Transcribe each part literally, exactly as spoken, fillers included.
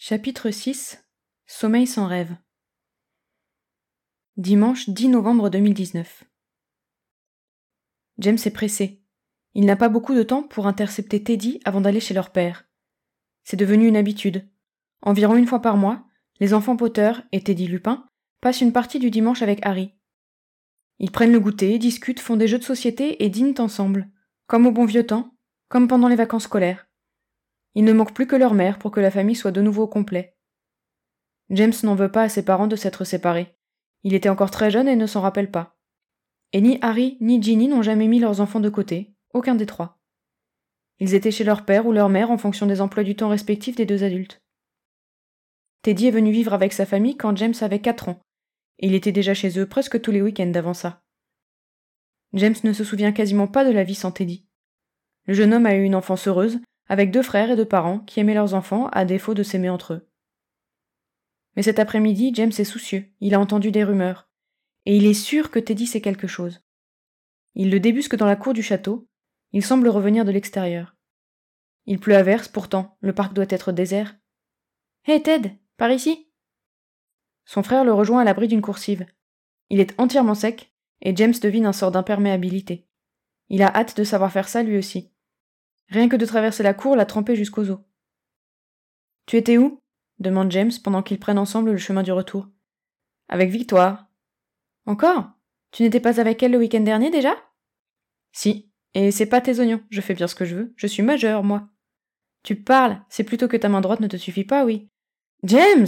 Chapitre six. Sommeil sans rêve. Dimanche dix novembre deux mille dix-neuf. James est pressé. Il n'a pas beaucoup de temps pour intercepter Teddy avant d'aller chez leur père. C'est devenu une habitude. Environ une fois par mois, les enfants Potter et Teddy Lupin passent une partie du dimanche avec Harry. Ils prennent le goûter, discutent, font des jeux de société et dînent ensemble, comme au bon vieux temps, comme pendant les vacances scolaires. Il ne manque plus que leur mère pour que la famille soit de nouveau au complet. James n'en veut pas à ses parents de s'être séparés. Il était encore très jeune et ne s'en rappelle pas. Et ni Harry ni Ginny n'ont jamais mis leurs enfants de côté, aucun des trois. Ils étaient chez leur père ou leur mère en fonction des emplois du temps respectifs des deux adultes. Teddy est venu vivre avec sa famille quand James avait quatre ans, et il était déjà chez eux presque tous les week-ends avant ça. James ne se souvient quasiment pas de la vie sans Teddy. Le jeune homme a eu une enfance heureuse, avec deux frères et deux parents qui aimaient leurs enfants à défaut de s'aimer entre eux. Mais cet après-midi, James est soucieux, il a entendu des rumeurs, et il est sûr que Teddy sait quelque chose. Il le débusque dans la cour du château, il semble revenir de l'extérieur. Il pleut à verse, pourtant, le parc doit être désert. « Hé Ted, par ici !» Son frère le rejoint à l'abri d'une coursive. Il est entièrement sec, et James devine un sort d'imperméabilité. Il a hâte de savoir faire ça lui aussi. Rien que de traverser la cour l'a trempé jusqu'aux os. « Tu étais où ?» demande James pendant qu'ils prennent ensemble le chemin du retour. « Avec Victoire. »« Encore ? Tu n'étais pas avec elle le week-end dernier déjà ?»« Si, et c'est pas tes oignons, je fais bien ce que je veux, je suis majeur, moi. »« Tu parles, c'est plutôt que ta main droite ne te suffit pas, oui. »« James !»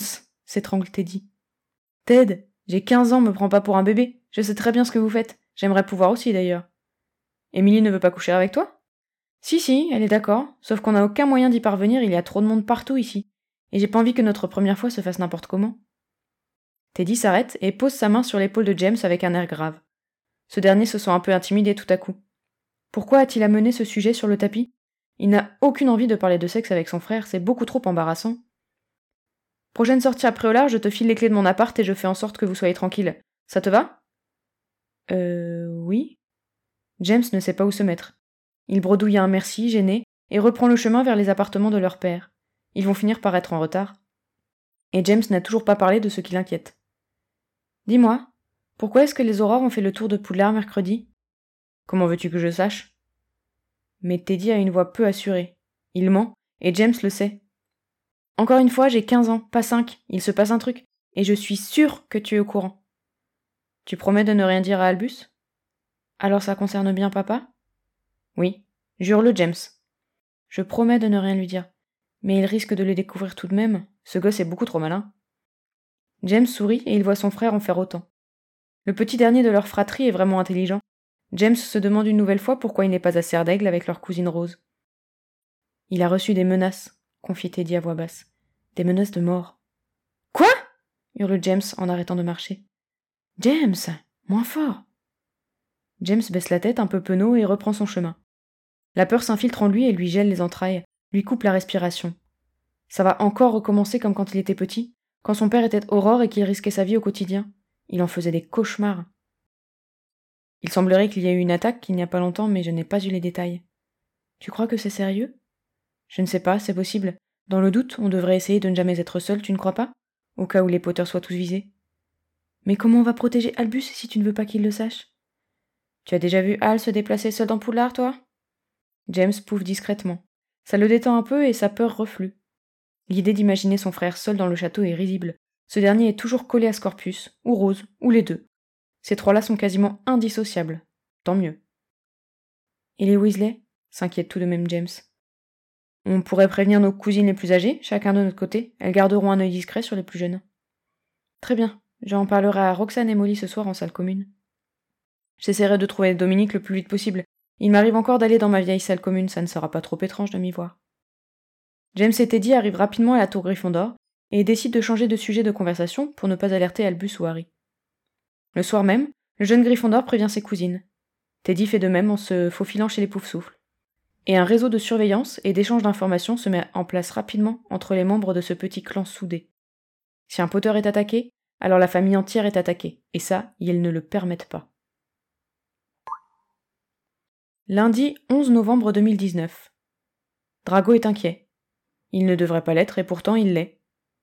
s'étrangle Teddy. « Ted, j'ai quinze ans, me prends pas pour un bébé, je sais très bien ce que vous faites, j'aimerais pouvoir aussi d'ailleurs. »« Émilie ne veut pas coucher avec toi ?»« Si, si, elle est d'accord, sauf qu'on n'a aucun moyen d'y parvenir, il y a trop de monde partout ici. Et j'ai pas envie que notre première fois se fasse n'importe comment. » Teddy s'arrête et pose sa main sur l'épaule de James avec un air grave. Ce dernier se sent un peu intimidé tout à coup. Pourquoi a-t-il amené ce sujet sur le tapis ? Il n'a aucune envie de parler de sexe avec son frère, c'est beaucoup trop embarrassant. « Prochaine sortie après au large, je te file les clés de mon appart et je fais en sorte que vous soyez tranquille. Ça te va ? » Euh... oui. James ne sait pas où se mettre. Il bredouille un merci, gêné, et reprend le chemin vers les appartements de leur père. Ils vont finir par être en retard. Et James n'a toujours pas parlé de ce qui l'inquiète. « Dis-moi, pourquoi est-ce que les aurores ont fait le tour de Poudlard mercredi ? » ?»« Comment veux-tu que je sache ?» Mais Teddy a une voix peu assurée. Il ment, et James le sait. « Encore une fois, j'ai quinze ans, pas cinq, il se passe un truc, et je suis sûre que tu es au courant. »« Tu promets de ne rien dire à Albus ? » ?»« Alors ça concerne bien papa ? » ?»« Oui, jure-le, James. »« Je promets de ne rien lui dire. Mais il risque de le découvrir tout de même, ce gosse est beaucoup trop malin. » James sourit et il voit son frère en faire autant. Le petit dernier de leur fratrie est vraiment intelligent. James se demande une nouvelle fois pourquoi il n'est pas à Serre d'Aigle avec leur cousine Rose. « Il a reçu des menaces, » confie Teddy à voix basse. « Des menaces de mort. »« Quoi ?» hurle James en arrêtant de marcher. « James, moins fort !» James baisse la tête un peu penaud et reprend son chemin. La peur s'infiltre en lui et lui gèle les entrailles, lui coupe la respiration. Ça va encore recommencer comme quand il était petit, quand son père était Aurore et qu'il risquait sa vie au quotidien. Il en faisait des cauchemars. Il semblerait qu'il y ait eu une attaque il n'y a pas longtemps, mais je n'ai pas eu les détails. Tu crois que c'est sérieux ? Je ne sais pas, c'est possible. Dans le doute, on devrait essayer de ne jamais être seul, tu ne crois pas ? Au cas où les Potter soient tous visés. Mais comment on va protéger Albus si tu ne veux pas qu'il le sache ? Tu as déjà vu Hal se déplacer seul dans Poudlard, toi ? James pouffe discrètement. Ça le détend un peu et sa peur reflue. L'idée d'imaginer son frère seul dans le château est risible. Ce dernier est toujours collé à Scorpius, ou Rose, ou les deux. Ces trois-là sont quasiment indissociables. Tant mieux. Et les Weasley ? S'inquiète tout de même James. On pourrait prévenir nos cousines les plus âgées, chacun de notre côté. Elles garderont un œil discret sur les plus jeunes. Très bien. J'en parlerai à Roxane et Molly ce soir en salle commune. J'essaierai de trouver Dominique le plus vite possible. Il m'arrive encore d'aller dans ma vieille salle commune, ça ne sera pas trop étrange de m'y voir. James et Teddy arrivent rapidement à la tour Gryffondor et décident de changer de sujet de conversation pour ne pas alerter Albus ou Harry. Le soir même, le jeune Gryffondor prévient ses cousines. Teddy fait de même en se faufilant chez les Poufsouffles. Et un réseau de surveillance et d'échange d'informations se met en place rapidement entre les membres de ce petit clan soudé. Si un Potter est attaqué, alors la famille entière est attaquée, et ça, ils ne le permettent pas. Lundi onze novembre deux mille dix-neuf. Drago est inquiet. Il ne devrait pas l'être et pourtant il l'est.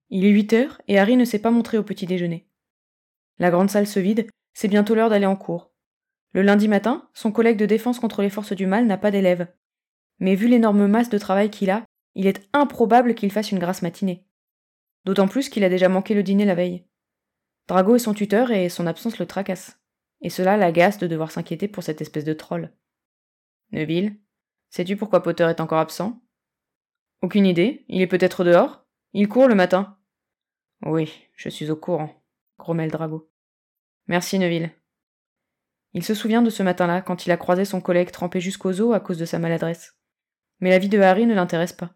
Il est huit heures et Harry ne s'est pas montré au petit déjeuner. La grande salle se vide, c'est bientôt l'heure d'aller en cours. Le lundi matin, son collègue de défense contre les forces du mal n'a pas d'élèves. Mais vu l'énorme masse de travail qu'il a, il est improbable qu'il fasse une grasse matinée. D'autant plus qu'il a déjà manqué le dîner la veille. Drago est son tuteur et son absence le tracasse. Et cela l'agace de devoir s'inquiéter pour cette espèce de troll. Neville, sais-tu pourquoi Potter est encore absent ? Aucune idée, il est peut-être dehors ? Il court le matin. Oui, je suis au courant, grommelle Drago. Merci Neville. Il se souvient de ce matin-là, quand il a croisé son collègue trempé jusqu'aux os à cause de sa maladresse. Mais la vie de Harry ne l'intéresse pas.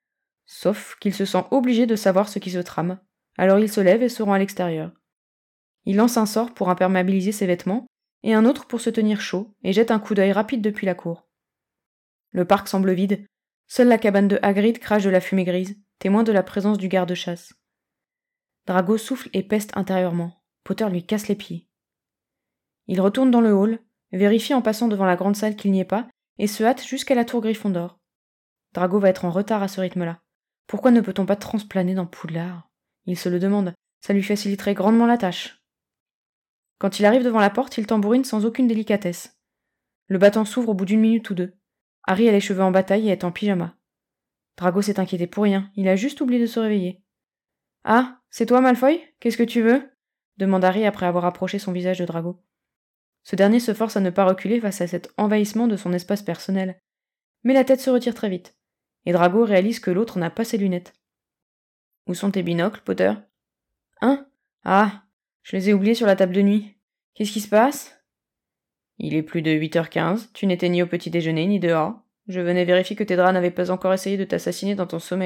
Sauf qu'il se sent obligé de savoir ce qui se trame, alors il se lève et se rend à l'extérieur. Il lance un sort pour imperméabiliser ses vêtements, et un autre pour se tenir chaud, et jette un coup d'œil rapide depuis la cour. Le parc semble vide, seule la cabane de Hagrid crache de la fumée grise, témoin de la présence du garde-chasse. Drago souffle et peste intérieurement. Potter lui casse les pieds. Il retourne dans le hall, vérifie en passant devant la grande salle qu'il n'y est pas, et se hâte jusqu'à la tour Gryffondor. Drago va être en retard à ce rythme-là. Pourquoi ne peut-on pas transplaner dans Poudlard ? Il se le demande, ça lui faciliterait grandement la tâche. Quand il arrive devant la porte, il tambourine sans aucune délicatesse. Le battant s'ouvre au bout d'une minute ou deux. Harry a les cheveux en bataille et est en pyjama. Drago s'est inquiété pour rien, il a juste oublié de se réveiller. « Ah, c'est toi, Malfoy ? Qu'est-ce que tu veux ?» demande Harry après avoir approché son visage de Drago. Ce dernier se force à ne pas reculer face à cet envahissement de son espace personnel. Mais la tête se retire très vite, et Drago réalise que l'autre n'a pas ses lunettes. « Où sont tes binocles, Potter ?»« Hein ? Ah, je les ai oubliés sur la table de nuit. Qu'est-ce qui se passe ?»« Il est plus de huit heures quinze, tu n'étais ni au petit déjeuner ni dehors. Je venais vérifier que tes draps n'avaient pas encore essayé de t'assassiner dans ton sommeil. »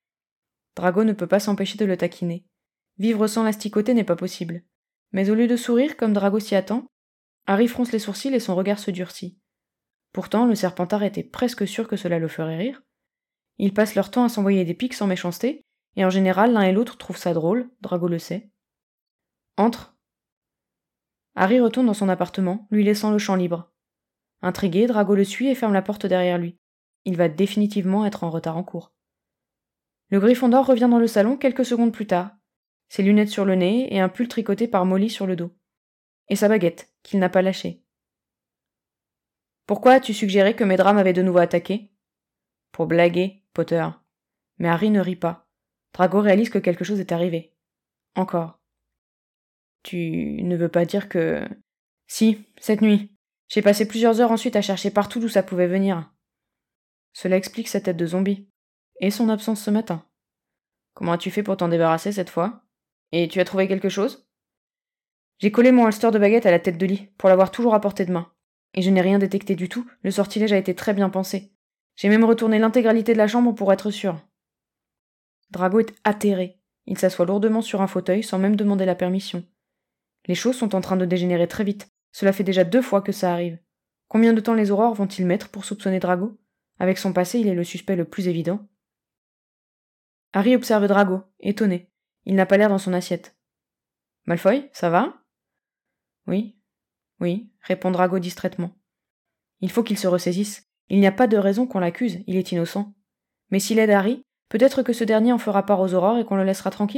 Drago ne peut pas s'empêcher de le taquiner. Vivre sans l'asticoter n'est pas possible. Mais au lieu de sourire comme Drago s'y attend, Harry fronce les sourcils et son regard se durcit. Pourtant, le Serpentard était presque sûr que cela le ferait rire. Ils passent leur temps à s'envoyer des piques sans méchanceté, et en général, l'un et l'autre trouvent ça drôle, Drago le sait. Entre. Harry retourne dans son appartement, lui laissant le champ libre. Intrigué, Drago le suit et ferme la porte derrière lui. Il va définitivement être en retard en cours. Le Gryffondor revient dans le salon quelques secondes plus tard, ses lunettes sur le nez et un pull tricoté par Molly sur le dos. Et sa baguette, qu'il n'a pas lâchée. « Pourquoi as-tu suggéré que mes draps m'avaient de nouveau attaqué ?»« Pour blaguer, Potter. » Mais Harry ne rit pas. Drago réalise que quelque chose est arrivé. Encore. « Tu ne veux pas dire que... »« Si, cette nuit. J'ai passé plusieurs heures ensuite à chercher partout d'où ça pouvait venir. » Cela explique sa tête de zombie. Et son absence ce matin. Comment as-tu fait pour t'en débarrasser cette fois ? Et tu as trouvé quelque chose ? J'ai collé mon holster de baguette à la tête de lit, pour l'avoir toujours à portée de main. Et je n'ai rien détecté du tout, le sortilège a été très bien pensé. J'ai même retourné l'intégralité de la chambre pour être sûr. Drago est atterré. Il s'assoit lourdement sur un fauteuil sans même demander la permission. Les choses sont en train de dégénérer très vite. Cela fait déjà deux fois que ça arrive. Combien de temps les aurores vont-ils mettre pour soupçonner Drago ? Avec son passé, il est le suspect le plus évident. Harry observe Drago, étonné. Il n'a pas l'air dans son assiette. « Malfoy, ça va ?»« Oui, oui, » répond Drago distraitement. Il faut qu'il se ressaisisse. Il n'y a pas de raison qu'on l'accuse, il est innocent. Mais s'il aide Harry, peut-être que ce dernier en fera part aux aurores et qu'on le laissera tranquille ?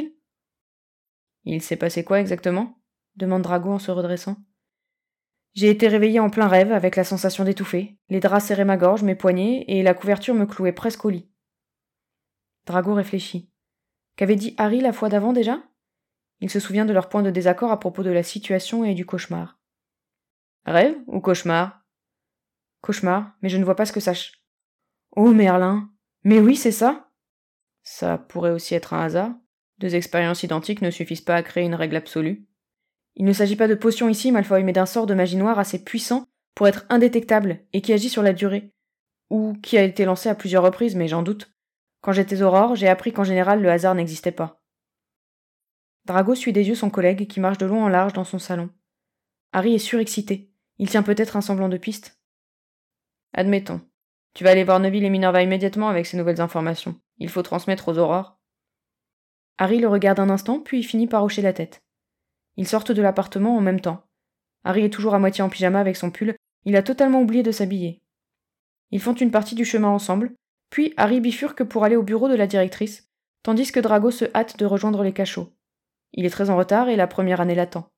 Il s'est passé quoi exactement ? Demande Drago en se redressant. J'ai été réveillé en plein rêve, avec la sensation d'étouffer. Les draps serraient ma gorge, mes poignets, et la couverture me clouait presque au lit. Drago réfléchit. Qu'avait dit Harry la fois d'avant déjà ? Il se souvient de leur point de désaccord à propos de la situation et du cauchemar. Rêve ou cauchemar ? Cauchemar, mais je ne vois pas ce que ça... Ch... Oh Merlin ! Mais oui, c'est ça ? Ça pourrait aussi être un hasard. Deux expériences identiques ne suffisent pas à créer une règle absolue. Il ne s'agit pas de potion ici, Malfoy, mais d'un sort de magie noire assez puissant pour être indétectable et qui agit sur la durée. Ou qui a été lancé à plusieurs reprises, mais j'en doute. Quand j'étais aurore, j'ai appris qu'en général, le hasard n'existait pas. Drago suit des yeux son collègue qui marche de long en large dans son salon. Harry est surexcité. Il tient peut-être un semblant de piste. Admettons. Tu vas aller voir Neville et Minerva immédiatement avec ces nouvelles informations. Il faut transmettre aux aurores. Harry le regarde un instant, puis finit par hocher la tête. Ils sortent de l'appartement en même temps. Harry est toujours à moitié en pyjama avec son pull, il a totalement oublié de s'habiller. Ils font une partie du chemin ensemble, puis Harry bifurque pour aller au bureau de la directrice, tandis que Drago se hâte de rejoindre les cachots. Il est très en retard et la première année l'attend.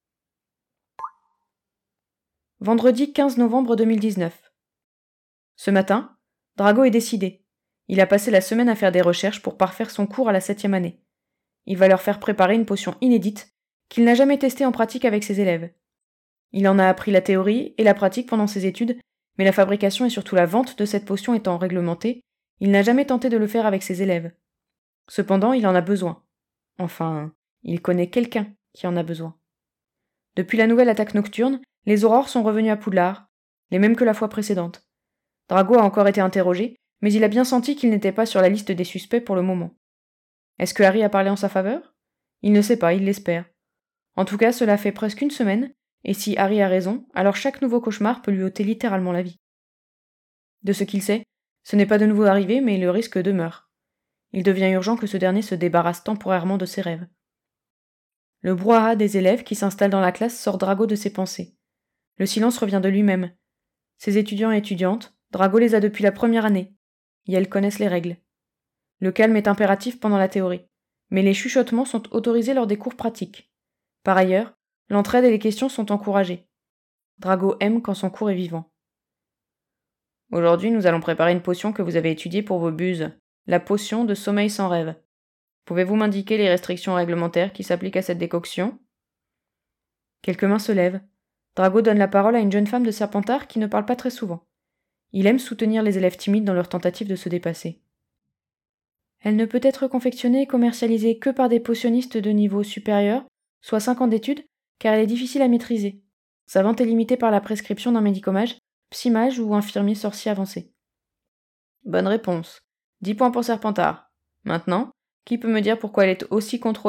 Vendredi quinze novembre deux mille dix-neuf. Ce matin, Drago est décidé. Il a passé la semaine à faire des recherches pour parfaire son cours à la septième année. Il va leur faire préparer une potion inédite qu'il n'a jamais testée en pratique avec ses élèves. Il en a appris la théorie et la pratique pendant ses études, mais la fabrication et surtout la vente de cette potion étant réglementée, il n'a jamais tenté de le faire avec ses élèves. Cependant, il en a besoin. Enfin, il connaît quelqu'un qui en a besoin. Depuis la nouvelle attaque nocturne, les aurores sont revenues à Poudlard, les mêmes que la fois précédente. Drago a encore été interrogé, mais il a bien senti qu'il n'était pas sur la liste des suspects pour le moment. Est-ce que Harry a parlé en sa faveur ? Il ne sait pas, il l'espère. En tout cas, cela fait presque une semaine, et si Harry a raison, alors chaque nouveau cauchemar peut lui ôter littéralement la vie. De ce qu'il sait, ce n'est pas de nouveau arrivé, mais le risque demeure. Il devient urgent que ce dernier se débarrasse temporairement de ses rêves. Le brouhaha des élèves qui s'installent dans la classe sort Drago de ses pensées. Le silence revient de lui-même. Ses étudiants et étudiantes, Drago les a depuis la première année, et elles connaissent les règles. Le calme est impératif pendant la théorie, mais les chuchotements sont autorisés lors des cours pratiques. Par ailleurs, l'entraide et les questions sont encouragées. Drago aime quand son cours est vivant. Aujourd'hui, nous allons préparer une potion que vous avez étudiée pour vos buses, la potion de sommeil sans rêve. Pouvez-vous m'indiquer les restrictions réglementaires qui s'appliquent à cette décoction ? Quelques mains se lèvent. Drago donne la parole à une jeune femme de Serpentard qui ne parle pas très souvent. Il aime soutenir les élèves timides dans leur tentative de se dépasser. Elle ne peut être confectionnée et commercialisée que par des potionnistes de niveau supérieur, soit cinq ans d'études, car elle est difficile à maîtriser. Sa vente est limitée par la prescription d'un médicomage, psymage ou infirmier sorcier avancé. Bonne réponse. dix points pour Serpentard. Maintenant, qui peut me dire pourquoi elle est aussi contrôlée ?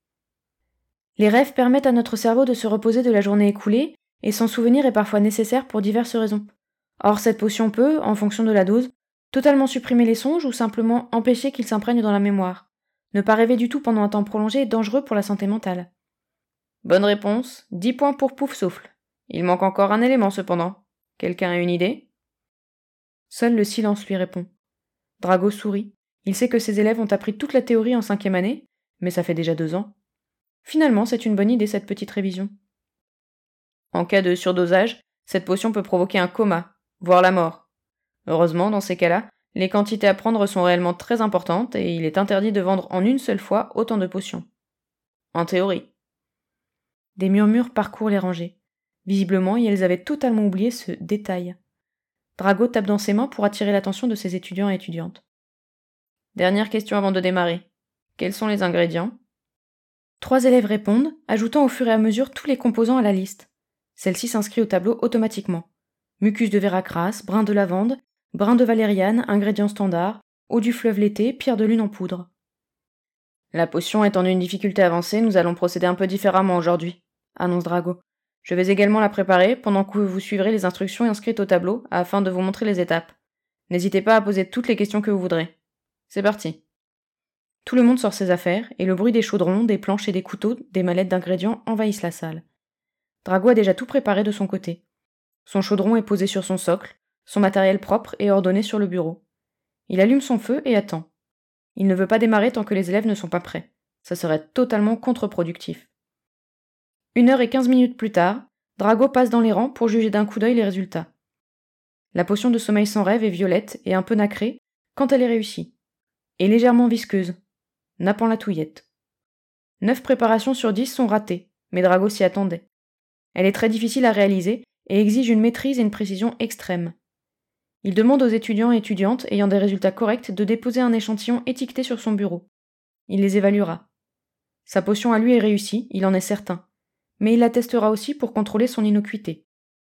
Les rêves permettent à notre cerveau de se reposer de la journée écoulée, et s'en souvenir est parfois nécessaire pour diverses raisons. Or, cette potion peut, en fonction de la dose, totalement supprimer les songes ou simplement empêcher qu'ils s'imprègnent dans la mémoire. Ne pas rêver du tout pendant un temps prolongé est dangereux pour la santé mentale. Bonne réponse, dix points pour Poufsouffle. Il manque encore un élément cependant. Quelqu'un a une idée ? Seul le silence lui répond. Drago sourit. Il sait que ses élèves ont appris toute la théorie en cinquième année, mais ça fait déjà deux ans. Finalement, c'est une bonne idée cette petite révision. En cas de surdosage, cette potion peut provoquer un coma, voire la mort. Heureusement, dans ces cas-là, les quantités à prendre sont réellement très importantes et il est interdit de vendre en une seule fois autant de potions. En théorie. Des murmures parcourent les rangées. Visiblement, elles avaient totalement oublié ce détail. Drago tape dans ses mains pour attirer l'attention de ses étudiants et étudiantes. Dernière question avant de démarrer. Quels sont les ingrédients ? Trois élèves répondent, ajoutant au fur et à mesure tous les composants à la liste. Celle-ci s'inscrit au tableau automatiquement. Mucus de Véracras, brin de lavande, brin de valériane, ingrédients standards, eau du fleuve l'été, pierre de lune en poudre. La potion étant d'une difficulté avancée, nous allons procéder un peu différemment aujourd'hui, annonce Drago. Je vais également la préparer pendant que vous suivrez les instructions inscrites au tableau afin de vous montrer les étapes. N'hésitez pas à poser toutes les questions que vous voudrez. C'est parti. Tout le monde sort ses affaires et le bruit des chaudrons, des planches et des couteaux, des mallettes d'ingrédients envahissent la salle. Drago a déjà tout préparé de son côté. Son chaudron est posé sur son socle, son matériel propre est ordonné sur le bureau. Il allume son feu et attend. Il ne veut pas démarrer tant que les élèves ne sont pas prêts. Ça serait totalement contre-productif. Une heure et quinze minutes plus tard, Drago passe dans les rangs pour juger d'un coup d'œil les résultats. La potion de sommeil sans rêve est violette et un peu nacrée quand elle est réussie, et légèrement visqueuse, nappant la touillette. Neuf préparations sur dix sont ratées, mais Drago s'y attendait. Elle est très difficile à réaliser et exige une maîtrise et une précision extrêmes. Il demande aux étudiants et étudiantes ayant des résultats corrects de déposer un échantillon étiqueté sur son bureau. Il les évaluera. Sa potion à lui est réussie, il en est certain, mais il la testera aussi pour contrôler son innocuité.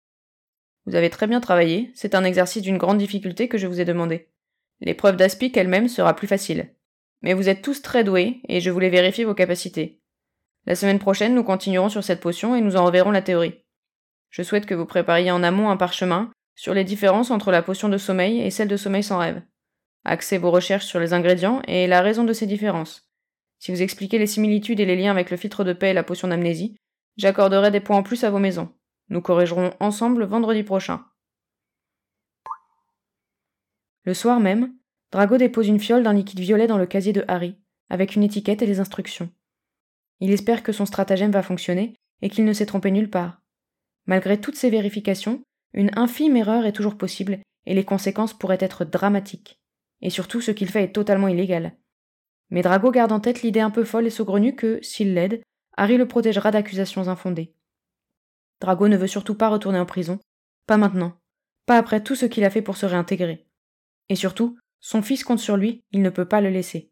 Vous avez très bien travaillé, c'est un exercice d'une grande difficulté que je vous ai demandé. L'épreuve d'Aspic elle-même sera plus facile. Mais vous êtes tous très doués et je voulais vérifier vos capacités. La semaine prochaine, nous continuerons sur cette potion et nous en reverrons la théorie. Je souhaite que vous prépariez en amont un parchemin sur les différences entre la potion de sommeil et celle de sommeil sans rêve. Axez vos recherches sur les ingrédients et la raison de ces différences. Si vous expliquez les similitudes et les liens avec le filtre de paix et la potion d'amnésie, j'accorderai des points en plus à vos maisons. Nous corrigerons ensemble vendredi prochain. Le soir même, Drago dépose une fiole d'un liquide violet dans le casier de Harry, avec une étiquette et des instructions. Il espère que son stratagème va fonctionner et qu'il ne s'est trompé nulle part. Malgré toutes ces vérifications, une infime erreur est toujours possible et les conséquences pourraient être dramatiques. Et surtout, ce qu'il fait est totalement illégal. Mais Drago garde en tête l'idée un peu folle et saugrenue que, s'il l'aide, Harry le protégera d'accusations infondées. Drago ne veut surtout pas retourner en prison, pas maintenant, pas après tout ce qu'il a fait pour se réintégrer. Et surtout, son fils compte sur lui, il ne peut pas le laisser.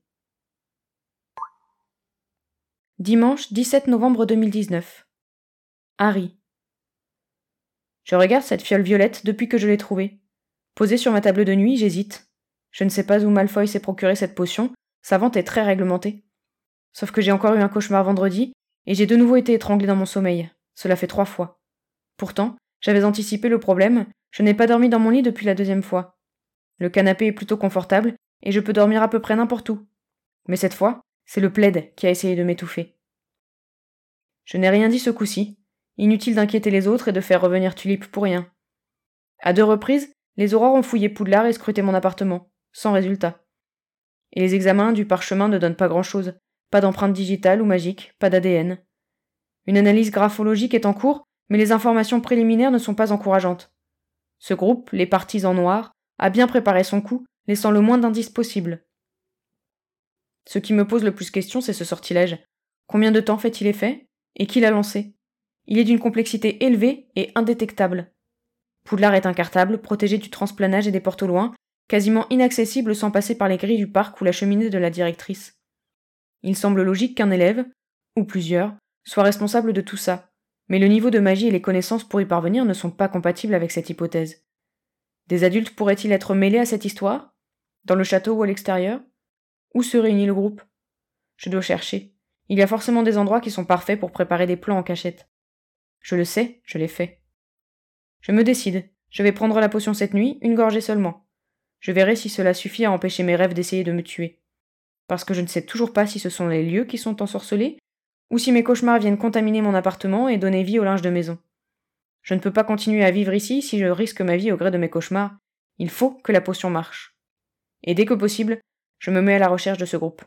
Dimanche dix-sept novembre deux mille dix-neuf. Harry. Je regarde cette fiole violette depuis que je l'ai trouvée. Posée sur ma table de nuit, j'hésite. Je ne sais pas où Malfoy s'est procuré cette potion, sa vente est très réglementée. Sauf que j'ai encore eu un cauchemar vendredi, et j'ai de nouveau été étranglée dans mon sommeil. Cela fait trois fois. Pourtant, j'avais anticipé le problème, je n'ai pas dormi dans mon lit depuis la deuxième fois. Le canapé est plutôt confortable, et je peux dormir à peu près n'importe où. Mais cette fois, c'est le plaid qui a essayé de m'étouffer. Je n'ai rien dit ce coup-ci. Inutile d'inquiéter les autres et de faire revenir Tulip pour rien. À deux reprises, les aurores ont fouillé Poudlard et scruté mon appartement, sans résultat. Et les examens du parchemin ne donnent pas grand-chose. Pas d'empreinte digitale ou magique, pas d'A D N. Une analyse graphologique est en cours, mais les informations préliminaires ne sont pas encourageantes. Ce groupe, les partis en noir, a bien préparé son coup, laissant le moins d'indices possible. Ce qui me pose le plus question, c'est ce sortilège. Combien de temps fait-il effet ? Et qui l'a lancé ? Il est d'une complexité élevée et indétectable. Poudlard est incartable, protégé du transplanage et des portes au loin, quasiment inaccessible sans passer par les grilles du parc ou la cheminée de la directrice. Il semble logique qu'un élève, ou plusieurs, soit responsable de tout ça, mais le niveau de magie et les connaissances pour y parvenir ne sont pas compatibles avec cette hypothèse. Des adultes pourraient-ils être mêlés à cette histoire ? Dans le château ou à l'extérieur ? Où se réunit le groupe ? Je dois chercher. Il y a forcément des endroits qui sont parfaits pour préparer des plans en cachette. Je le sais, je l'ai fait. Je me décide. Je vais prendre la potion cette nuit, une gorgée seulement. Je verrai si cela suffit à empêcher mes rêves d'essayer de me tuer. Parce que je ne sais toujours pas si ce sont les lieux qui sont ensorcelés, ou si mes cauchemars viennent contaminer mon appartement et donner vie au linge de maison. Je ne peux pas continuer à vivre ici si je risque ma vie au gré de mes cauchemars. Il faut que la potion marche. Et dès que possible, je me mets à la recherche de ce groupe.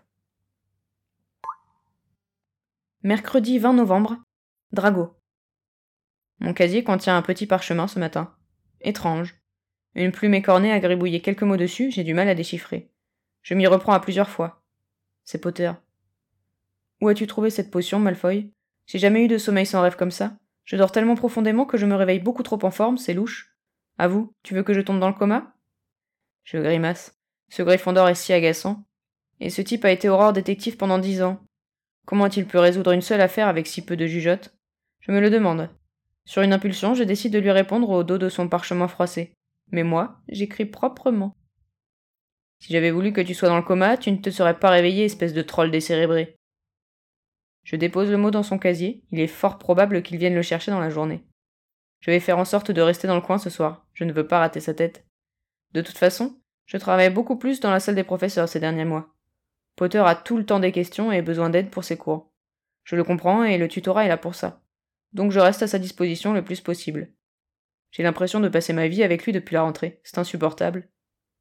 Mercredi vingt novembre, Drago. Mon casier contient un petit parchemin ce matin. Étrange. Une plume écornée a gribouillé quelques mots dessus, j'ai du mal à déchiffrer. Je m'y reprends à plusieurs fois. C'est Potter. Où as-tu trouvé cette potion, Malfoy ? J'ai jamais eu de sommeil sans rêve comme ça. Je dors tellement profondément que je me réveille beaucoup trop en forme, c'est louche. À vous, tu veux que je tombe dans le coma ? Je grimace. Ce Gryffondor est si agaçant. Et ce type a été Aurore détective pendant dix ans. Comment a-t-il pu résoudre une seule affaire avec si peu de jugeote ? Je me le demande. Sur une impulsion, je décide de lui répondre au dos de son parchemin froissé. Mais moi, j'écris proprement. Si j'avais voulu que tu sois dans le coma, tu ne te serais pas réveillé, espèce de troll décérébré. Je dépose le mot dans son casier, il est fort probable qu'il vienne le chercher dans la journée. Je vais faire en sorte de rester dans le coin ce soir, je ne veux pas rater sa tête. De toute façon, je travaille beaucoup plus dans la salle des professeurs ces derniers mois. Potter a tout le temps des questions et besoin d'aide pour ses cours. Je le comprends et le tutorat est là pour ça. Donc je reste à sa disposition le plus possible. J'ai l'impression de passer ma vie avec lui depuis la rentrée, c'est insupportable.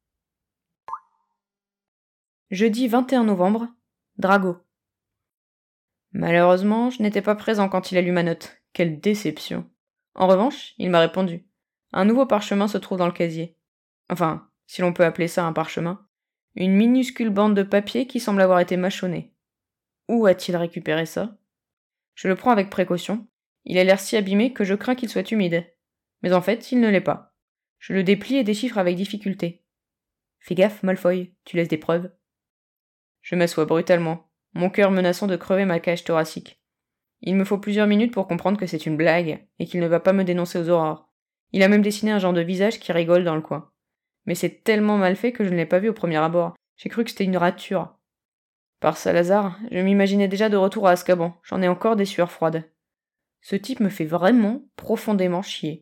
Jeudi vingt et un novembre, Drago. Malheureusement, je n'étais pas présent quand il a lu ma note. Quelle déception. En revanche, il m'a répondu. Un nouveau parchemin se trouve dans le casier. Enfin, si l'on peut appeler ça un parchemin. Une minuscule bande de papier qui semble avoir été mâchonnée. Où a-t-il récupéré ça ? Je le prends avec précaution. Il a l'air si abîmé que je crains qu'il soit humide. Mais en fait, il ne l'est pas. Je le déplie et déchiffre avec difficulté. Fais gaffe, Malfoy, tu laisses des preuves. Je m'assois brutalement, mon cœur menaçant de crever ma cage thoracique. Il me faut plusieurs minutes pour comprendre que c'est une blague, et qu'il ne va pas me dénoncer aux aurores. Il a même dessiné un genre de visage qui rigole dans le coin. Mais c'est tellement mal fait que je ne l'ai pas vu au premier abord. J'ai cru que c'était une rature. Par Salazar, je m'imaginais déjà de retour à Azkaban, j'en ai encore des sueurs froides. Ce type me fait vraiment profondément chier.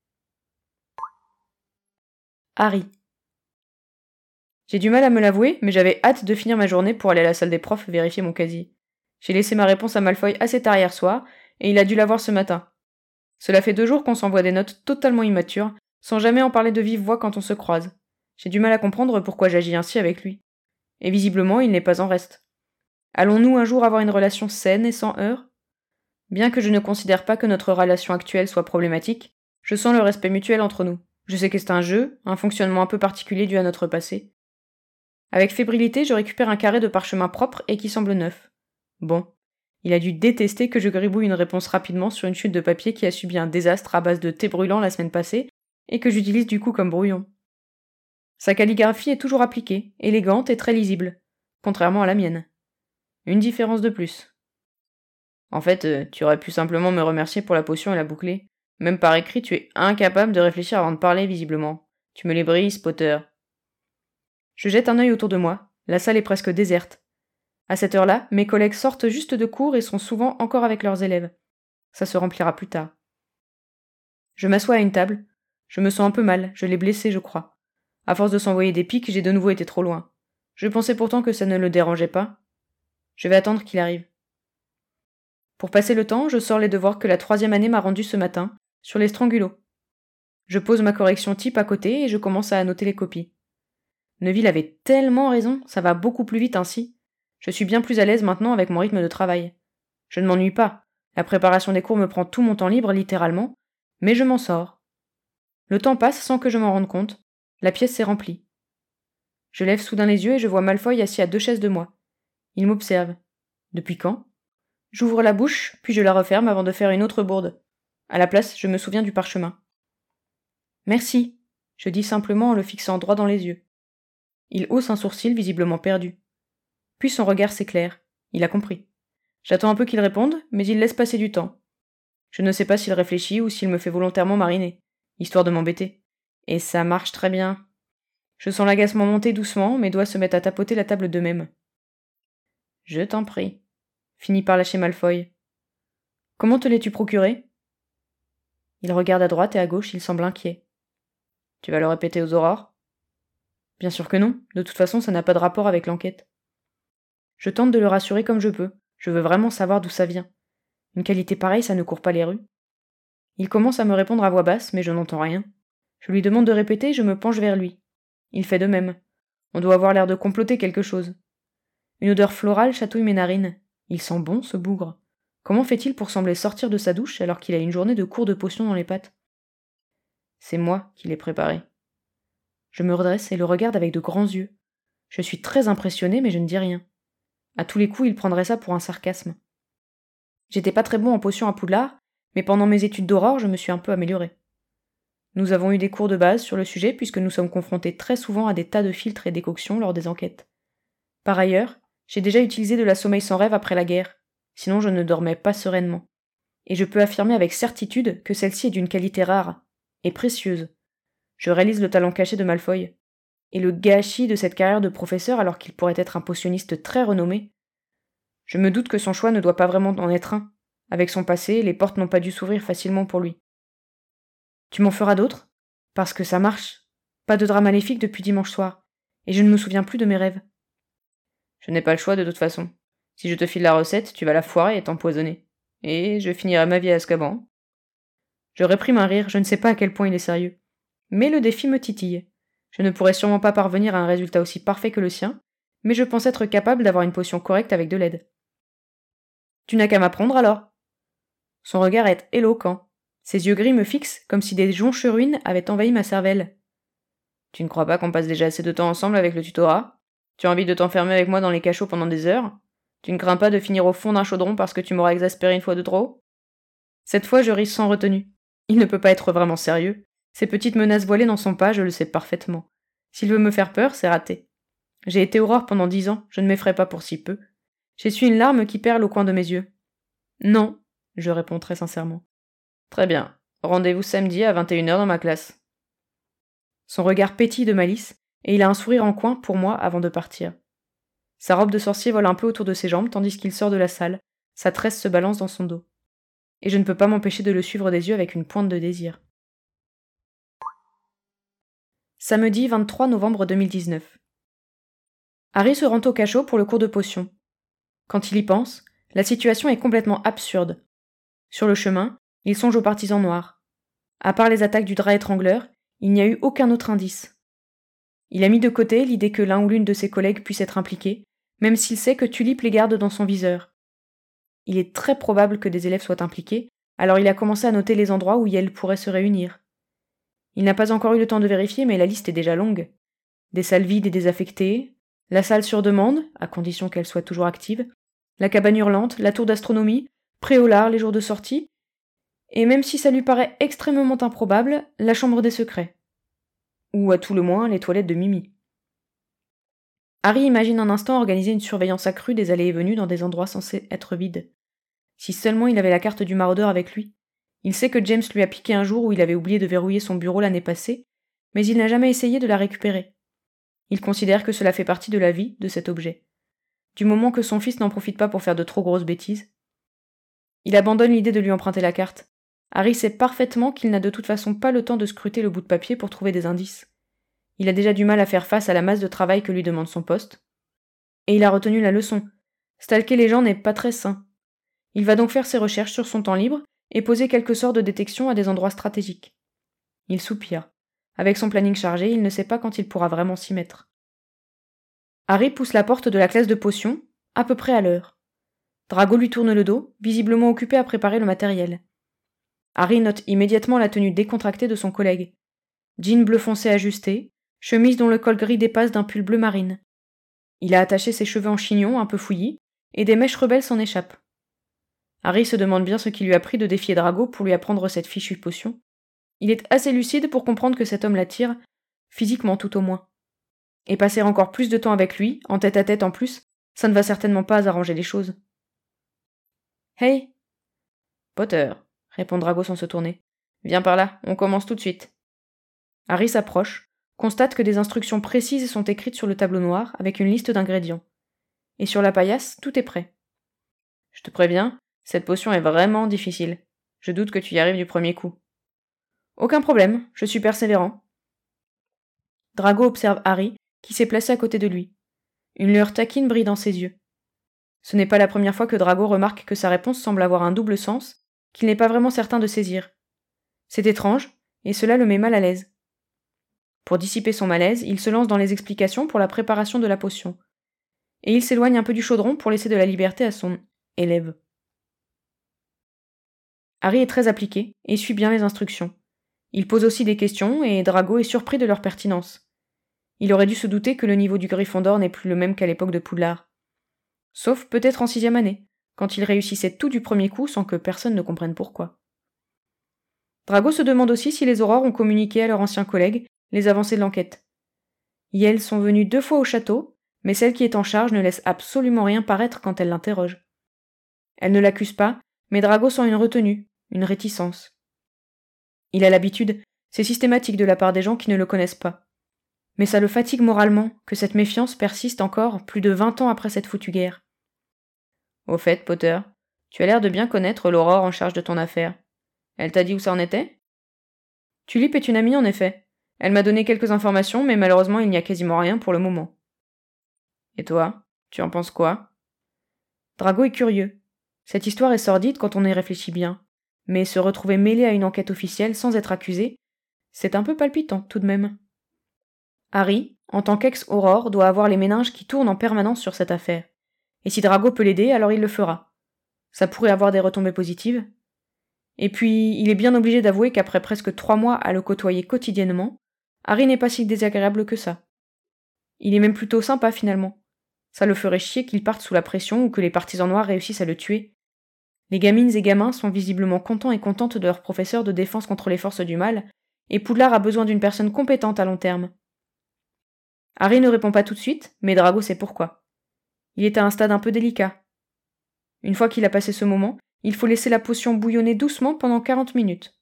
Harry. J'ai du mal à me l'avouer, mais j'avais hâte de finir ma journée pour aller à la salle des profs vérifier mon casier. J'ai laissé ma réponse à Malfoy assez tard hier soir, et il a dû l'avoir ce matin. Cela fait deux jours qu'on s'envoie des notes totalement immatures, sans jamais en parler de vive voix quand on se croise. J'ai du mal à comprendre pourquoi j'agis ainsi avec lui. Et visiblement, il n'est pas en reste. Allons-nous un jour avoir une relation saine et sans heurts ? Bien que je ne considère pas que notre relation actuelle soit problématique, je sens le respect mutuel entre nous. Je sais que c'est un jeu, un fonctionnement un peu particulier dû à notre passé. Avec fébrilité, je récupère un carré de parchemin propre et qui semble neuf. Bon. Il a dû détester que je gribouille une réponse rapidement sur une chute de papier qui a subi un désastre à base de thé brûlant la semaine passée et que j'utilise du coup comme brouillon. Sa calligraphie est toujours appliquée, élégante et très lisible, contrairement à la mienne. Une différence de plus. En fait, euh, tu aurais pu simplement me remercier pour la potion et la boucler. Même par écrit, tu es incapable de réfléchir avant de parler, visiblement. Tu me les brises, Potter. Je jette un œil autour de moi. La salle est presque déserte. À cette heure-là, mes collègues sortent juste de cours et sont souvent encore avec leurs élèves. Ça se remplira plus tard. Je m'assois à une table. Je me sens un peu mal, je l'ai blessé, je crois. À force de s'envoyer des piques, j'ai de nouveau été trop loin. Je pensais pourtant que ça ne le dérangeait pas. Je vais attendre qu'il arrive. Pour passer le temps, je sors les devoirs que la troisième année m'a rendus ce matin, sur les strangulos. Je pose ma correction type à côté et je commence à annoter les copies. Neville avait tellement raison, ça va beaucoup plus vite ainsi. Je suis bien plus à l'aise maintenant avec mon rythme de travail. Je ne m'ennuie pas. La préparation des cours me prend tout mon temps libre, littéralement, mais je m'en sors. Le temps passe sans que je m'en rende compte. La pièce s'est remplie. Je lève soudain les yeux et je vois Malfoy assis à deux chaises de moi. Il m'observe. Depuis quand ? J'ouvre la bouche, puis je la referme avant de faire une autre bourde. À la place, je me souviens du parchemin. Merci, je dis simplement en le fixant droit dans les yeux. Il hausse un sourcil visiblement perdu. Puis son regard s'éclaire. Il a compris. J'attends un peu qu'il réponde, mais il laisse passer du temps. Je ne sais pas s'il réfléchit ou s'il me fait volontairement mariner, histoire de m'embêter. Et ça marche très bien. Je sens l'agacement monter doucement, mes doigts se mettent à tapoter la table d'eux-mêmes. Je t'en prie. Finit par lâcher Malfoy. Comment te l'es-tu procuré ? Il regarde à droite et à gauche, il semble inquiet. Tu vas le répéter aux aurores ? Bien sûr que non, de toute façon ça n'a pas de rapport avec l'enquête. Je tente de le rassurer comme je peux, je veux vraiment savoir d'où ça vient. Une qualité pareille, ça ne court pas les rues. Il commence à me répondre à voix basse, mais je n'entends rien. Je lui demande de répéter et je me penche vers lui. Il fait de même. On doit avoir l'air de comploter quelque chose. Une odeur florale chatouille mes narines. Il sent bon, ce bougre. Comment fait-il pour sembler sortir de sa douche alors qu'il a une journée de cours de potions dans les pattes ? C'est moi qui l'ai préparé. Je me redresse et le regarde avec de grands yeux. Je suis très impressionnée, mais je ne dis rien. À tous les coups, il prendrait ça pour un sarcasme. J'étais pas très bon en potions à Poudlard, mais pendant mes études d'aurore, je me suis un peu améliorée. Nous avons eu des cours de base sur le sujet puisque nous sommes confrontés très souvent à des tas de filtres et décoctions lors des enquêtes. Par ailleurs, j'ai déjà utilisé de la sommeil sans rêve après la guerre, sinon je ne dormais pas sereinement. Et je peux affirmer avec certitude que celle-ci est d'une qualité rare et précieuse. Je réalise le talent caché de Malfoy, et le gâchis de cette carrière de professeur alors qu'il pourrait être un potionniste très renommé. Je me doute que son choix ne doit pas vraiment en être un. Avec son passé, les portes n'ont pas dû s'ouvrir facilement pour lui. Tu m'en feras d'autres ? Parce que ça marche. Pas de drame maléfique depuis dimanche soir, et je ne me souviens plus de mes rêves. Je n'ai pas le choix de toute façon. Si je te file la recette, tu vas la foirer et t'empoisonner. Et je finirai ma vie à Azkaban. Je réprime un rire, je ne sais pas à quel point il est sérieux. Mais le défi me titille. Je ne pourrais sûrement pas parvenir à un résultat aussi parfait que le sien, mais je pense être capable d'avoir une potion correcte avec de l'aide. Tu n'as qu'à m'apprendre alors. Son regard est éloquent. Ses yeux gris me fixent comme si des joncheruines avaient envahi ma cervelle. Tu ne crois pas qu'on passe déjà assez de temps ensemble avec le tutorat ? Tu as envie de t'enfermer avec moi dans les cachots pendant des heures ? Tu ne crains pas de finir au fond d'un chaudron parce que tu m'auras exaspéré une fois de trop ? Cette fois, je ris sans retenue. Il ne peut pas être vraiment sérieux. Ces petites menaces voilées n'en sont pas, je le sais parfaitement. S'il veut me faire peur, c'est raté. J'ai été Aurore pendant dix ans, je ne m'effraie pas pour si peu. J'essuie une larme qui perle au coin de mes yeux. Non, je réponds très sincèrement. Très bien. Rendez-vous samedi à vingt et une heures dans ma classe. Son regard pétille de malice, et il a un sourire en coin pour moi avant de partir. Sa robe de sorcier vole un peu autour de ses jambes tandis qu'il sort de la salle, sa tresse se balance dans son dos. Et je ne peux pas m'empêcher de le suivre des yeux avec une pointe de désir. Samedi vingt-trois novembre deux mille dix-neuf. Harry se rend au cachot pour le cours de potions. Quand il y pense, la situation est complètement absurde. Sur le chemin, il songe aux partisans noirs. À part les attaques du drap étrangleur, il n'y a eu aucun autre indice. Il a mis de côté l'idée que l'un ou l'une de ses collègues puisse être impliqué, même s'il sait que Tulip les garde dans son viseur. Il est très probable que des élèves soient impliqués, alors il a commencé à noter les endroits où elles pourraient se réunir. Il n'a pas encore eu le temps de vérifier, mais la liste est déjà longue. Des salles vides et désaffectées, la salle sur demande, à condition qu'elle soit toujours active, la cabane hurlante, la tour d'astronomie, Préolard les jours de sortie, et même si ça lui paraît extrêmement improbable, la chambre des secrets. Ou à tout le moins, les toilettes de Mimi. Harry imagine un instant organiser une surveillance accrue des allées et venues dans des endroits censés être vides. Si seulement il avait la carte du maraudeur avec lui. Il sait que James lui a piqué un jour où il avait oublié de verrouiller son bureau l'année passée, mais il n'a jamais essayé de la récupérer. Il considère que cela fait partie de la vie de cet objet. Du moment que son fils n'en profite pas pour faire de trop grosses bêtises. Il abandonne l'idée de lui emprunter la carte. Harry sait parfaitement qu'il n'a de toute façon pas le temps de scruter le bout de papier pour trouver des indices. Il a déjà du mal à faire face à la masse de travail que lui demande son poste. Et il a retenu la leçon. Stalker les gens n'est pas très sain. Il va donc faire ses recherches sur son temps libre et poser quelques sorts de détection à des endroits stratégiques. Il soupire. Avec son planning chargé, il ne sait pas quand il pourra vraiment s'y mettre. Harry pousse la porte de la classe de potions, à peu près à l'heure. Drago lui tourne le dos, visiblement occupé à préparer le matériel. Harry note immédiatement la tenue décontractée de son collègue. Jean bleu foncé ajusté, chemise dont le col gris dépasse d'un pull bleu marine. Il a attaché ses cheveux en chignon, un peu fouillis, et des mèches rebelles s'en échappent. Harry se demande bien ce qui lui a pris de défier Drago pour lui apprendre cette fichue potion. Il est assez lucide pour comprendre que cet homme l'attire, physiquement tout au moins. Et passer encore plus de temps avec lui, en tête à tête en plus, ça ne va certainement pas arranger les choses. Hey Potter, répond Drago sans se tourner. Viens par là, on commence tout de suite. Harry s'approche, constate que des instructions précises sont écrites sur le tableau noir avec une liste d'ingrédients. Et sur la paillasse, tout est prêt. Je te préviens, cette potion est vraiment difficile. Je doute que tu y arrives du premier coup. Aucun problème, je suis persévérant. Drago observe Harry, qui s'est placé à côté de lui. Une lueur taquine brille dans ses yeux. Ce n'est pas la première fois que Drago remarque que sa réponse semble avoir un double sens, qu'il n'est pas vraiment certain de saisir. C'est étrange, et cela le met mal à l'aise. Pour dissiper son malaise, il se lance dans les explications pour la préparation de la potion. Et il s'éloigne un peu du chaudron pour laisser de la liberté à son élève. Harry est très appliqué, et suit bien les instructions. Il pose aussi des questions, et Drago est surpris de leur pertinence. Il aurait dû se douter que le niveau du Gryffondor n'est plus le même qu'à l'époque de Poudlard. Sauf peut-être en sixième année, quand il réussissait tout du premier coup sans que personne ne comprenne pourquoi. Drago se demande aussi si les Aurores ont communiqué à leurs anciens collègues les avancées de l'enquête. Elles sont venues deux fois au château, mais celle qui est en charge ne laisse absolument rien paraître quand elle l'interroge. Elle ne l'accuse pas, mais Drago sent une retenue, une réticence. Il a l'habitude, c'est systématique de la part des gens qui ne le connaissent pas. Mais ça le fatigue moralement que cette méfiance persiste encore plus de vingt ans après cette foutue guerre. Au fait, Potter, tu as l'air de bien connaître l'Aurore en charge de ton affaire. Elle t'a dit où ça en était ? Tulip est une amie en effet. Elle m'a donné quelques informations, mais malheureusement il n'y a quasiment rien pour le moment. Et toi, tu en penses quoi ? Drago est curieux. Cette histoire est sordide quand on y réfléchit bien, mais se retrouver mêlé à une enquête officielle sans être accusé, c'est un peu palpitant tout de même. Harry, en tant qu'ex-Aurore, doit avoir les méninges qui tournent en permanence sur cette affaire. Et si Drago peut l'aider, alors il le fera. Ça pourrait avoir des retombées positives. Et puis, il est bien obligé d'avouer qu'après presque trois mois à le côtoyer quotidiennement, Harry n'est pas si désagréable que ça. Il est même plutôt sympa finalement. Ça le ferait chier qu'il parte sous la pression ou que les partisans noirs réussissent à le tuer. Les gamines et gamins sont visiblement contents et contentes de leur professeur de défense contre les forces du mal, et Poudlard a besoin d'une personne compétente à long terme. Harry ne répond pas tout de suite, mais Drago sait pourquoi. Il est à un stade un peu délicat. Une fois qu'il a passé ce moment, il faut laisser la potion bouillonner doucement pendant quarante minutes.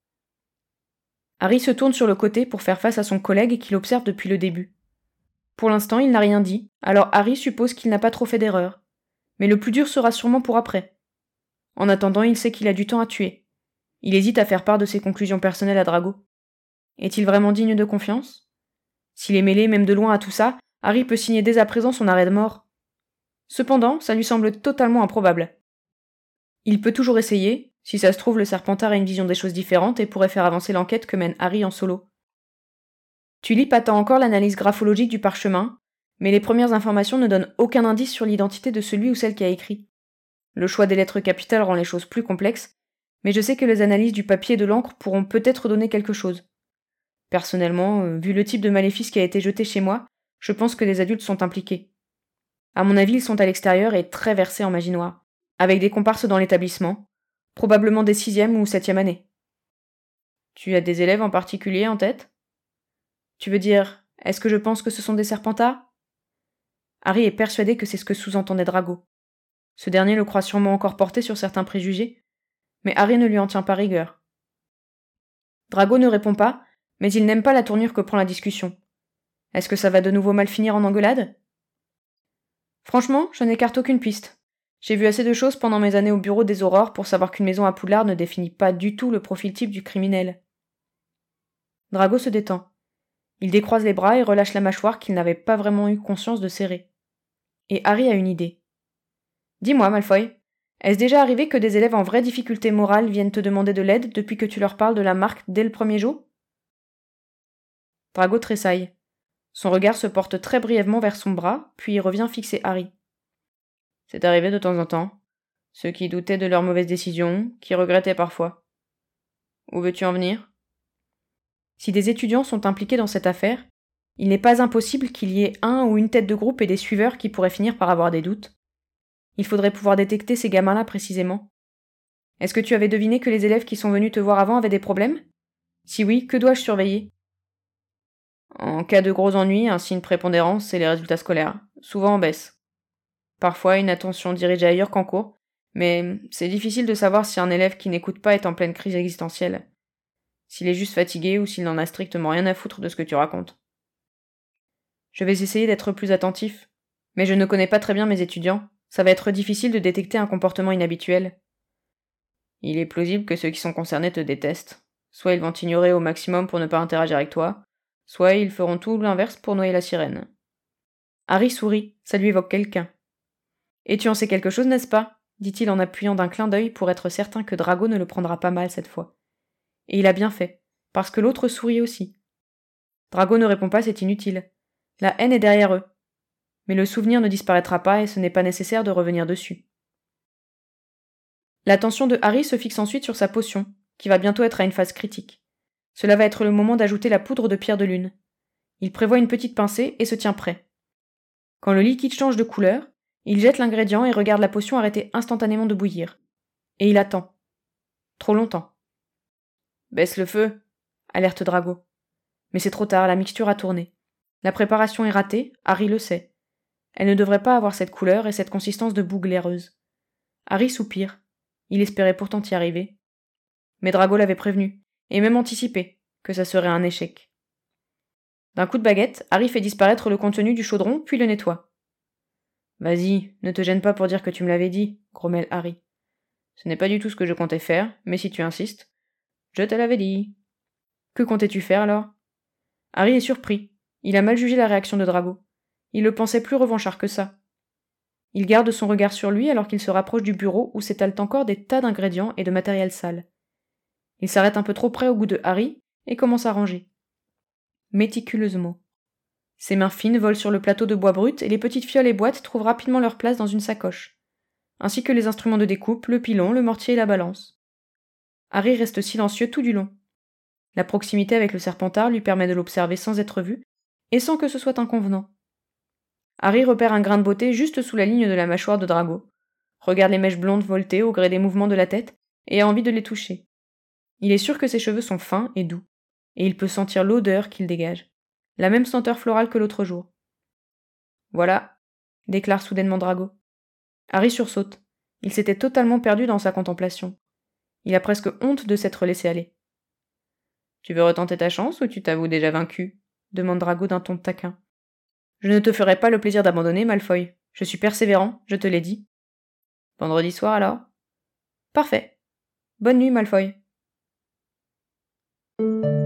Harry se tourne sur le côté pour faire face à son collègue qu'il observe depuis le début. Pour l'instant, il n'a rien dit, alors Harry suppose qu'il n'a pas trop fait d'erreur. Mais le plus dur sera sûrement pour après. En attendant, il sait qu'il a du temps à tuer. Il hésite à faire part de ses conclusions personnelles à Drago. Est-il vraiment digne de confiance ? S'il est mêlé même de loin à tout ça, Harry peut signer dès à présent son arrêt de mort. Cependant, ça lui semble totalement improbable. Il peut toujours essayer, si ça se trouve le Serpentard a une vision des choses différentes et pourrait faire avancer l'enquête que mène Harry en solo. Tulip attend encore l'analyse graphologique du parchemin, mais les premières informations ne donnent aucun indice sur l'identité de celui ou celle qui a écrit. Le choix des lettres capitales rend les choses plus complexes, mais je sais que les analyses du papier et de l'encre pourront peut-être donner quelque chose. Personnellement, euh, vu le type de maléfice qui a été jeté chez moi, je pense que les adultes sont impliqués. À mon avis, ils sont à l'extérieur et très versés en magie noire, avec des comparses dans l'établissement, probablement des sixième ou septième années. Tu as des élèves en particulier en tête ? Tu veux dire, est-ce que je pense que ce sont des serpentards ? Harry est persuadé que c'est ce que sous-entendait Drago. Ce dernier le croit sûrement encore porté sur certains préjugés, mais Harry ne lui en tient pas rigueur. Drago ne répond pas, mais il n'aime pas la tournure que prend la discussion. Est-ce que ça va de nouveau mal finir en engueulade ? Franchement, je n'écarte aucune piste. J'ai vu assez de choses pendant mes années au bureau des Aurores pour savoir qu'une maison à Poudlard ne définit pas du tout le profil type du criminel. Drago se détend. Il décroise les bras et relâche la mâchoire qu'il n'avait pas vraiment eu conscience de serrer. Et Harry a une idée. Dis-moi, Malfoy, est-ce déjà arrivé que des élèves en vraie difficulté morale viennent te demander de l'aide depuis que tu leur parles de la marque dès le premier jour ? Drago tressaille. Son regard se porte très brièvement vers son bras, puis il revient fixer Harry. C'est arrivé de temps en temps. Ceux qui doutaient de leurs mauvaises décisions, qui regrettaient parfois. Où veux-tu en venir ? Si des étudiants sont impliqués dans cette affaire, il n'est pas impossible qu'il y ait un ou une tête de groupe et des suiveurs qui pourraient finir par avoir des doutes. Il faudrait pouvoir détecter ces gamins-là précisément. Est-ce que tu avais deviné que les élèves qui sont venus te voir avant avaient des problèmes ? Si oui, que dois-je surveiller ? En cas de gros ennuis, un signe prépondérant, c'est les résultats scolaires, souvent en baisse. Parfois, une attention dirigée ailleurs qu'en cours, mais c'est difficile de savoir si un élève qui n'écoute pas est en pleine crise existentielle. S'il est juste fatigué ou s'il n'en a strictement rien à foutre de ce que tu racontes. Je vais essayer d'être plus attentif, mais je ne connais pas très bien mes étudiants. Ça va être difficile de détecter un comportement inhabituel. Il est plausible que ceux qui sont concernés te détestent. Soit ils vont t'ignorer au maximum pour ne pas interagir avec toi, soit ils feront tout l'inverse pour noyer la sirène. Harry sourit, ça lui évoque quelqu'un. Et tu en sais quelque chose, n'est-ce pas ? Dit-il en appuyant d'un clin d'œil pour être certain que Drago ne le prendra pas mal cette fois. Et il a bien fait, parce que l'autre sourit aussi. Drago ne répond pas, c'est inutile. La haine est derrière eux. Mais le souvenir ne disparaîtra pas et ce n'est pas nécessaire de revenir dessus. L'attention de Harry se fixe ensuite sur sa potion, qui va bientôt être à une phase critique. Cela va être le moment d'ajouter la poudre de pierre de lune. Il prévoit une petite pincée et se tient prêt. Quand le liquide change de couleur, il jette l'ingrédient et regarde la potion arrêter instantanément de bouillir. Et il attend. Trop longtemps. Baisse le feu, alerte Drago. Mais c'est trop tard, la mixture a tourné. La préparation est ratée, Harry le sait. Elle ne devrait pas avoir cette couleur et cette consistance de boue glaireuse. Harry soupire. Il espérait pourtant y arriver. Mais Drago l'avait prévenu, et même anticipé, que ça serait un échec. D'un coup de baguette, Harry fait disparaître le contenu du chaudron, puis le nettoie. Vas-y, ne te gêne pas pour dire que tu me l'avais dit, grommelle Harry. Ce n'est pas du tout ce que je comptais faire, mais si tu insistes, je te l'avais dit. Que comptais-tu faire alors ? Harry est surpris. Il a mal jugé la réaction de Drago. Il le pensait plus revanchard que ça. Il garde son regard sur lui alors qu'il se rapproche du bureau où s'étalent encore des tas d'ingrédients et de matériel sale. Il s'arrête un peu trop près au goût de Harry et commence à ranger. Méticuleusement. Ses mains fines volent sur le plateau de bois brut et les petites fioles et boîtes trouvent rapidement leur place dans une sacoche, ainsi que les instruments de découpe, le pilon, le mortier et la balance. Harry reste silencieux tout du long. La proximité avec le Serpentard lui permet de l'observer sans être vu et sans que ce soit inconvenant. Harry repère un grain de beauté juste sous la ligne de la mâchoire de Drago, regarde les mèches blondes volter au gré des mouvements de la tête et a envie de les toucher. Il est sûr que ses cheveux sont fins et doux, et il peut sentir l'odeur qu'ils dégagent, la même senteur florale que l'autre jour. Voilà, déclare soudainement Drago. Harry sursaute. Il s'était totalement perdu dans sa contemplation. Il a presque honte de s'être laissé aller. Tu veux retenter ta chance ou tu t'avoues déjà vaincu ? Demande Drago d'un ton taquin. Je ne te ferai pas le plaisir d'abandonner, Malfoy. Je suis persévérant, je te l'ai dit. Vendredi soir alors ? Parfait. Bonne nuit, Malfoy.